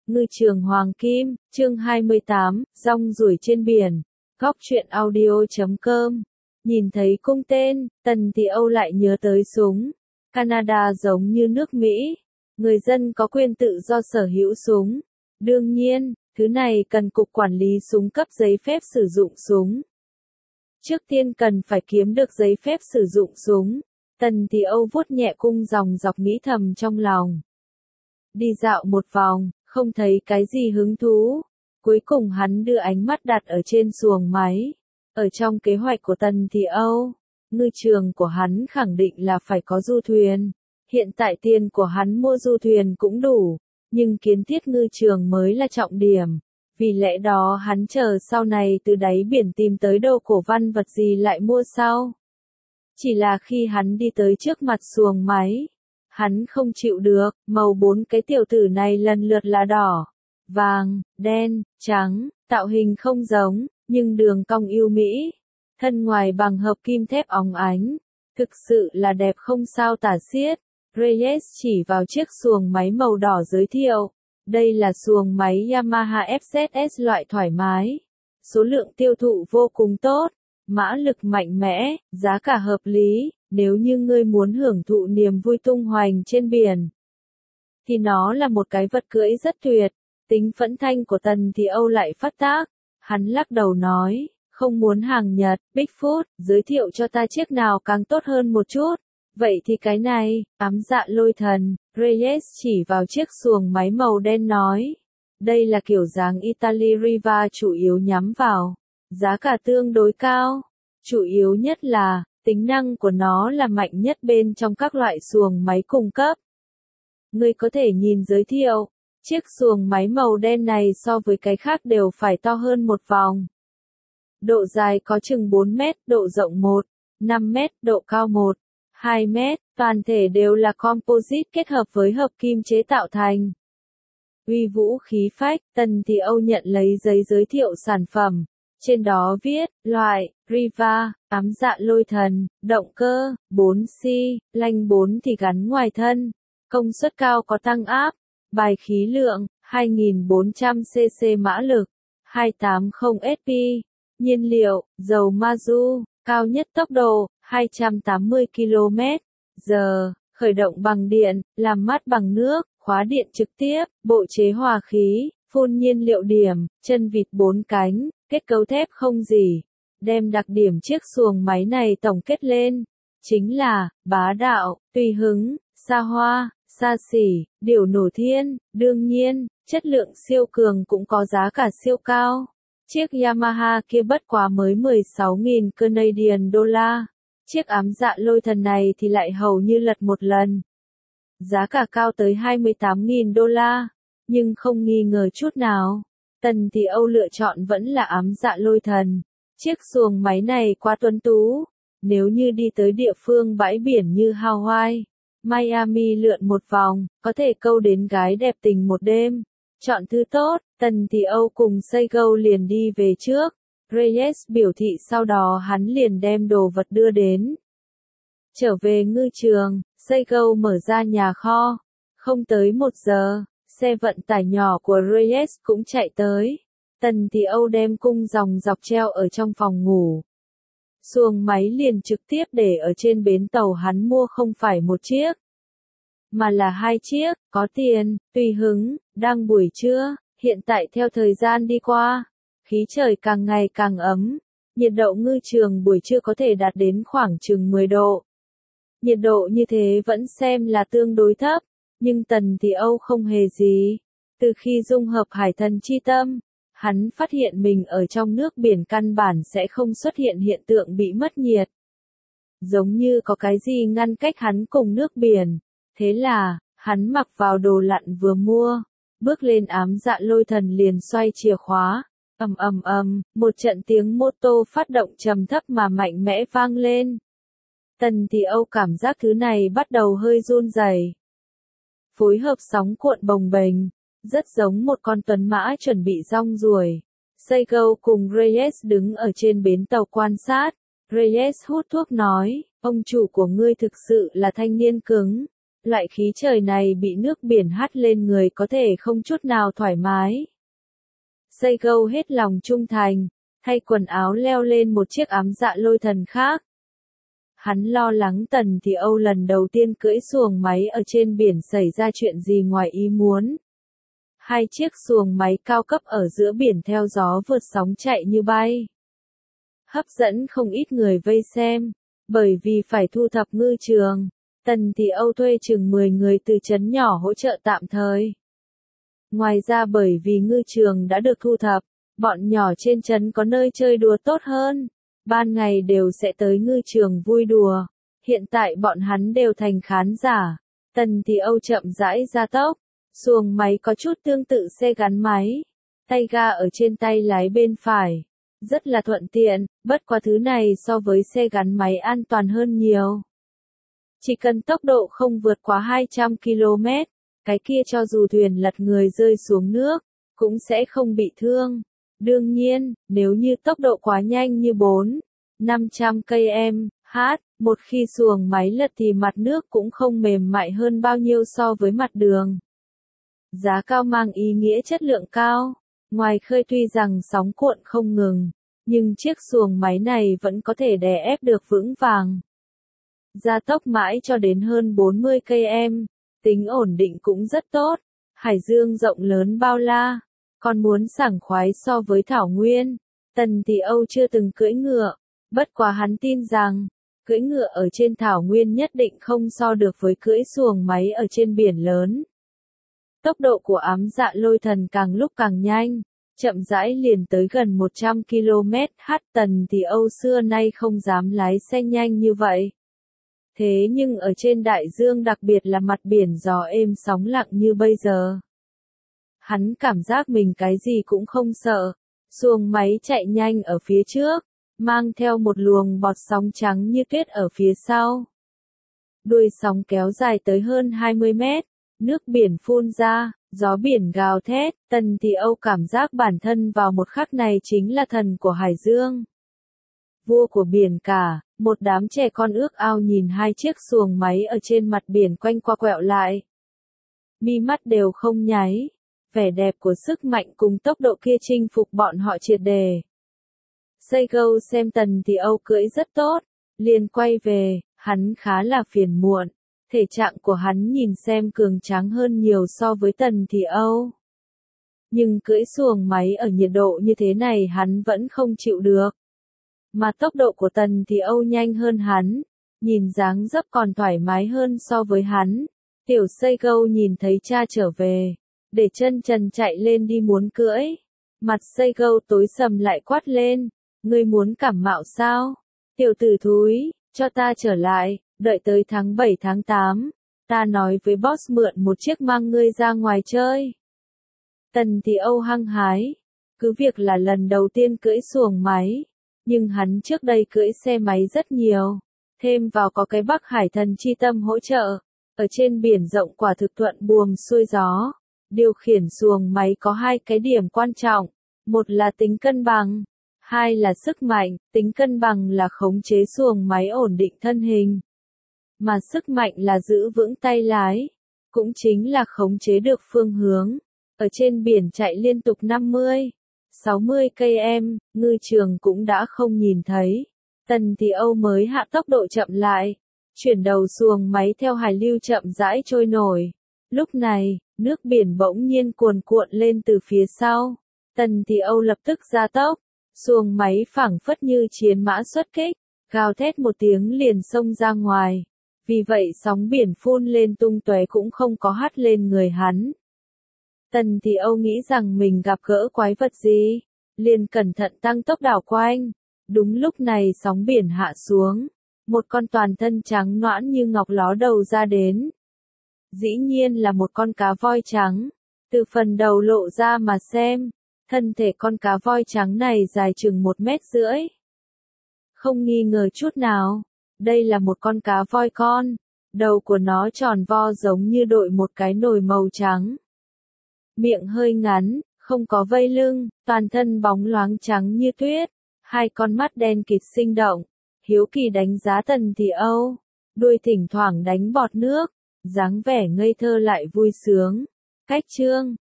Ngư trường Hoàng Kim, chương 28, rong ruổi trên biển. Góc truyện audio.com. Nhìn thấy cung tên, Tần Thị Âu lại nhớ tới súng. Canada giống như nước Mỹ. Người dân có quyền tự do sở hữu súng. Đương nhiên, thứ này cần cục quản lý súng cấp giấy phép sử dụng súng. Trước tiên cần phải kiếm được giấy phép sử dụng súng. Tần Thị Âu vuốt nhẹ cung dòng dọc nghĩ thầm trong lòng. Đi dạo một vòng, không thấy cái gì hứng thú. Cuối cùng hắn đưa ánh mắt đặt ở trên xuồng máy. Ở trong kế hoạch của Tần Thị Âu, ngư trường của hắn khẳng định là phải có du thuyền. Hiện tại tiền của hắn mua du thuyền cũng đủ, nhưng kiến thiết ngư trường mới là trọng điểm. Vì lẽ đó hắn chờ sau này từ đáy biển tìm tới đồ cổ văn vật gì lại mua sau. Chỉ là khi hắn đi tới trước mặt xuồng máy, hắn không chịu được, màu bốn cái tiểu tử này lần lượt là đỏ, vàng, đen, trắng, tạo hình không giống, nhưng đường cong yêu mỹ. Thân ngoài bằng hợp kim thép óng ánh, thực sự là đẹp không sao tả xiết. Reyes chỉ vào chiếc xuồng máy màu đỏ giới thiệu, đây là xuồng máy Yamaha FZS loại thoải mái. Số lượng tiêu thụ vô cùng tốt, mã lực mạnh mẽ, giá cả hợp lý, nếu như ngươi muốn hưởng thụ niềm vui tung hoành trên biển, thì nó là một cái vật cưỡi rất tuyệt. Tính phẫn thanh của Tần Thị Âu lại phát tác, hắn lắc đầu nói, không muốn hàng Nhật. Bigfoot, giới thiệu cho ta chiếc nào càng tốt hơn một chút. Vậy thì cái này, ám dạ lôi thần. Reyes chỉ vào chiếc xuồng máy màu đen nói, đây là kiểu dáng Italy Riva chủ yếu nhắm vào giá cả tương đối cao. Chủ yếu nhất là, tính năng của nó là mạnh nhất bên trong các loại xuồng máy cung cấp. Ngươi có thể nhìn giới thiệu, chiếc xuồng máy màu đen này so với cái khác đều phải to hơn một vòng. Độ dài có chừng 4 mét, độ rộng 5 mét, độ cao 2 mét, toàn thể đều là composite kết hợp với hợp kim chế tạo thành. Uy vũ khí phách, Tần Thị Âu nhận lấy giấy giới thiệu sản phẩm. Trên đó viết, loại, Riva, ám dạ lôi thần, động cơ, 4C, lanh 4 thì gắn ngoài thân, công suất cao có tăng áp, bài khí lượng, 2400cc mã lực, 280 SP, nhiên liệu, dầu mazu, cao nhất tốc độ, 280 km/h, khởi động bằng điện, làm mát bằng nước, khóa điện trực tiếp, bộ chế hòa khí, phun nhiên liệu điểm, chân vịt 4 cánh. Kết cấu thép không gì, đem đặc điểm chiếc xuồng máy này tổng kết lên, chính là, bá đạo, tùy hứng, xa hoa, xa xỉ, điều nổ thiên. Đương nhiên, chất lượng siêu cường cũng có giá cả siêu cao. Chiếc Yamaha kia bất quá mới 16.000 Canadian dollar, chiếc ám dạ lôi thần này thì lại hầu như lật một lần. Giá cả cao tới 28.000 đô la, nhưng không nghi ngờ chút nào. Tần Thị Âu lựa chọn vẫn là ám dạ lôi thần. Chiếc xuồng máy này quá tuấn tú. Nếu như đi tới địa phương bãi biển như Hawaii, Miami lượn một vòng, có thể câu đến gái đẹp tình một đêm. Chọn thứ tốt, Tần Thị Âu cùng Seigo liền đi về trước. Reyes biểu thị sau đó hắn liền đem đồ vật đưa đến. Trở về ngư trường, Seigo mở ra nhà kho. Không tới 1 giờ. Xe vận tải nhỏ của Reyes cũng chạy tới. Tần Thị Âu đem cung dòng dọc treo ở trong phòng ngủ. Xuồng máy liền trực tiếp để ở trên bến tàu, hắn mua không phải một chiếc, mà là 2 chiếc. Có tiền, tùy hứng. Đang buổi trưa, hiện tại theo thời gian đi qua, khí trời càng ngày càng ấm. Nhiệt độ ngư trường buổi trưa có thể đạt đến khoảng chừng 10 độ. Nhiệt độ như thế vẫn xem là tương đối thấp. Nhưng Tần Thị Âu không hề gì. Từ khi dung hợp hải thần chi tâm, hắn phát hiện mình ở trong nước biển căn bản sẽ không xuất hiện hiện tượng bị mất nhiệt. Giống như có cái gì ngăn cách hắn cùng nước biển. Thế là, hắn mặc vào đồ lặn vừa mua, bước lên ám dạ lôi thần liền xoay chìa khóa. Một trận tiếng mô tô phát động trầm thấp mà mạnh mẽ vang lên. Tần Thị Âu cảm giác thứ này bắt đầu hơi run rẩy. Phối hợp sóng cuộn bồng bềnh, rất giống một con tuấn mã chuẩn bị rong ruổi. Seigo cùng Reyes đứng ở trên bến tàu quan sát. Reyes hút thuốc nói, ông chủ của ngươi thực sự là thanh niên cứng. Loại khí trời này bị nước biển hắt lên người có thể không chút nào thoải mái. Seigo hết lòng trung thành, thay quần áo leo lên một chiếc ám dạ lôi thần khác. Hắn lo lắng Tần Thị Âu lần đầu tiên cưỡi xuồng máy ở trên biển xảy ra chuyện gì ngoài ý muốn. Hai chiếc xuồng máy cao cấp ở giữa biển theo gió vượt sóng chạy như bay. Hấp dẫn không ít người vây xem, bởi vì phải thu thập ngư trường. Tần Thị Âu thuê chừng 10 người từ trấn nhỏ hỗ trợ tạm thời. Ngoài ra bởi vì ngư trường đã được thu thập, bọn nhỏ trên trấn có nơi chơi đùa tốt hơn. Ban ngày đều sẽ tới ngư trường vui đùa. Hiện tại bọn hắn đều thành khán giả. Tần Thị Âu chậm rãi gia tốc. Xuồng máy có chút tương tự xe gắn máy. Tay ga ở trên tay lái bên phải. Rất là thuận tiện, bất quá thứ này so với xe gắn máy an toàn hơn nhiều. Chỉ cần tốc độ không vượt quá 200 km, cái kia cho dù thuyền lật người rơi xuống nước, cũng sẽ không bị thương. Đương nhiên, nếu như tốc độ quá nhanh như 400-500 km/h, một khi xuồng máy lật thì mặt nước cũng không mềm mại hơn bao nhiêu so với mặt đường. Giá cao mang ý nghĩa chất lượng cao. Ngoài khơi tuy rằng sóng cuộn không ngừng, nhưng chiếc xuồng máy này vẫn có thể đè ép được vững vàng. Gia tốc mãi cho đến hơn 40 km, tính ổn định cũng rất tốt. Hải dương rộng lớn bao la, còn muốn sảng khoái so với thảo nguyên. Tần Thị Âu chưa từng cưỡi ngựa, bất quá hắn tin rằng, cưỡi ngựa ở trên thảo nguyên nhất định không so được với cưỡi xuồng máy ở trên biển lớn. Tốc độ của ám dạ lôi thần càng lúc càng nhanh, chậm rãi liền tới gần 100 km/h. Tần Thị Âu xưa nay không dám lái xe nhanh như vậy. Thế nhưng ở trên đại dương đặc biệt là mặt biển gió êm sóng lặng như bây giờ. Hắn cảm giác mình cái gì cũng không sợ. Xuồng máy chạy nhanh ở phía trước, mang theo một luồng bọt sóng trắng như tuyết ở phía sau. Đuôi sóng kéo dài tới hơn 20 mét, nước biển phun ra, gió biển gào thét. Tần Thị Âu cảm giác bản thân vào một khắc này chính là thần của hải dương. Vua của biển cả, một đám trẻ con ước ao nhìn hai chiếc xuồng máy ở trên mặt biển quanh qua quẹo lại. Mi mắt đều không nháy, vẻ đẹp của sức mạnh cùng tốc độ kia chinh phục bọn họ triệt đề. Seigo xem Tần Thị Âu cưỡi rất tốt, liền quay về, hắn khá là phiền muộn. Thể trạng của hắn nhìn xem cường tráng hơn nhiều so với Tần Thị Âu. Nhưng cưỡi xuồng máy ở nhiệt độ như thế này hắn vẫn không chịu được. Mà tốc độ của Tần Thị Âu nhanh hơn hắn, nhìn dáng dấp còn thoải mái hơn so với hắn. Tiểu Seigo nhìn thấy cha trở về, để chân trần chạy lên đi muốn cưỡi. Mặt Seigo tối sầm lại quát lên, ngươi muốn cảm mạo sao? Tiểu tử thúi, cho ta trở lại, đợi tới tháng 7 tháng 8, ta nói với boss mượn một chiếc mang ngươi ra ngoài chơi. Tần Thị Âu hăng hái, cứ việc là lần đầu tiên cưỡi xuồng máy, nhưng hắn trước đây cưỡi xe máy rất nhiều, thêm vào có cái Bắc Hải Thần chi tâm hỗ trợ, ở trên biển rộng quả thực thuận buồm xuôi gió. Điều khiển xuồng máy có hai cái điểm quan trọng, một là tính cân bằng, hai là sức mạnh. Tính cân bằng là khống chế xuồng máy ổn định thân hình, mà sức mạnh là giữ vững tay lái, cũng chính là khống chế được phương hướng. Ở trên biển chạy liên tục 50-60 km, ngư trường cũng đã không nhìn thấy. Tần Thị Âu mới hạ tốc độ chậm lại, chuyển đầu xuồng máy theo hải lưu chậm rãi trôi nổi. Lúc này, nước biển bỗng nhiên cuồn cuộn lên từ phía sau. Tần Thị Âu lập tức gia tốc, xuồng máy phảng phất như chiến mã xuất kích, gào thét một tiếng liền xông ra ngoài. Vì vậy sóng biển phun lên tung tóe cũng không có hắt lên người hắn. Tần Thị Âu nghĩ rằng mình gặp gỡ quái vật gì, liền cẩn thận tăng tốc đảo quanh. Đúng lúc này sóng biển hạ xuống, một con toàn thân trắng nõn như ngọc ló đầu ra đến. Dĩ nhiên là một con cá voi trắng. Từ phần đầu lộ ra mà xem, thân thể con cá voi trắng này dài chừng 1,5 mét. Không nghi ngờ chút nào, đây là một con cá voi con. Đầu của nó tròn vo giống như đội một cái nồi màu trắng. Miệng hơi ngắn, không có vây lưng, toàn thân bóng loáng trắng như tuyết. Hai con mắt đen kịt sinh động, hiếu kỳ đánh giá Tần Thị Âu. Đuôi thỉnh thoảng đánh bọt nước. dáng vẻ ngây thơ lại vui sướng. Cách chương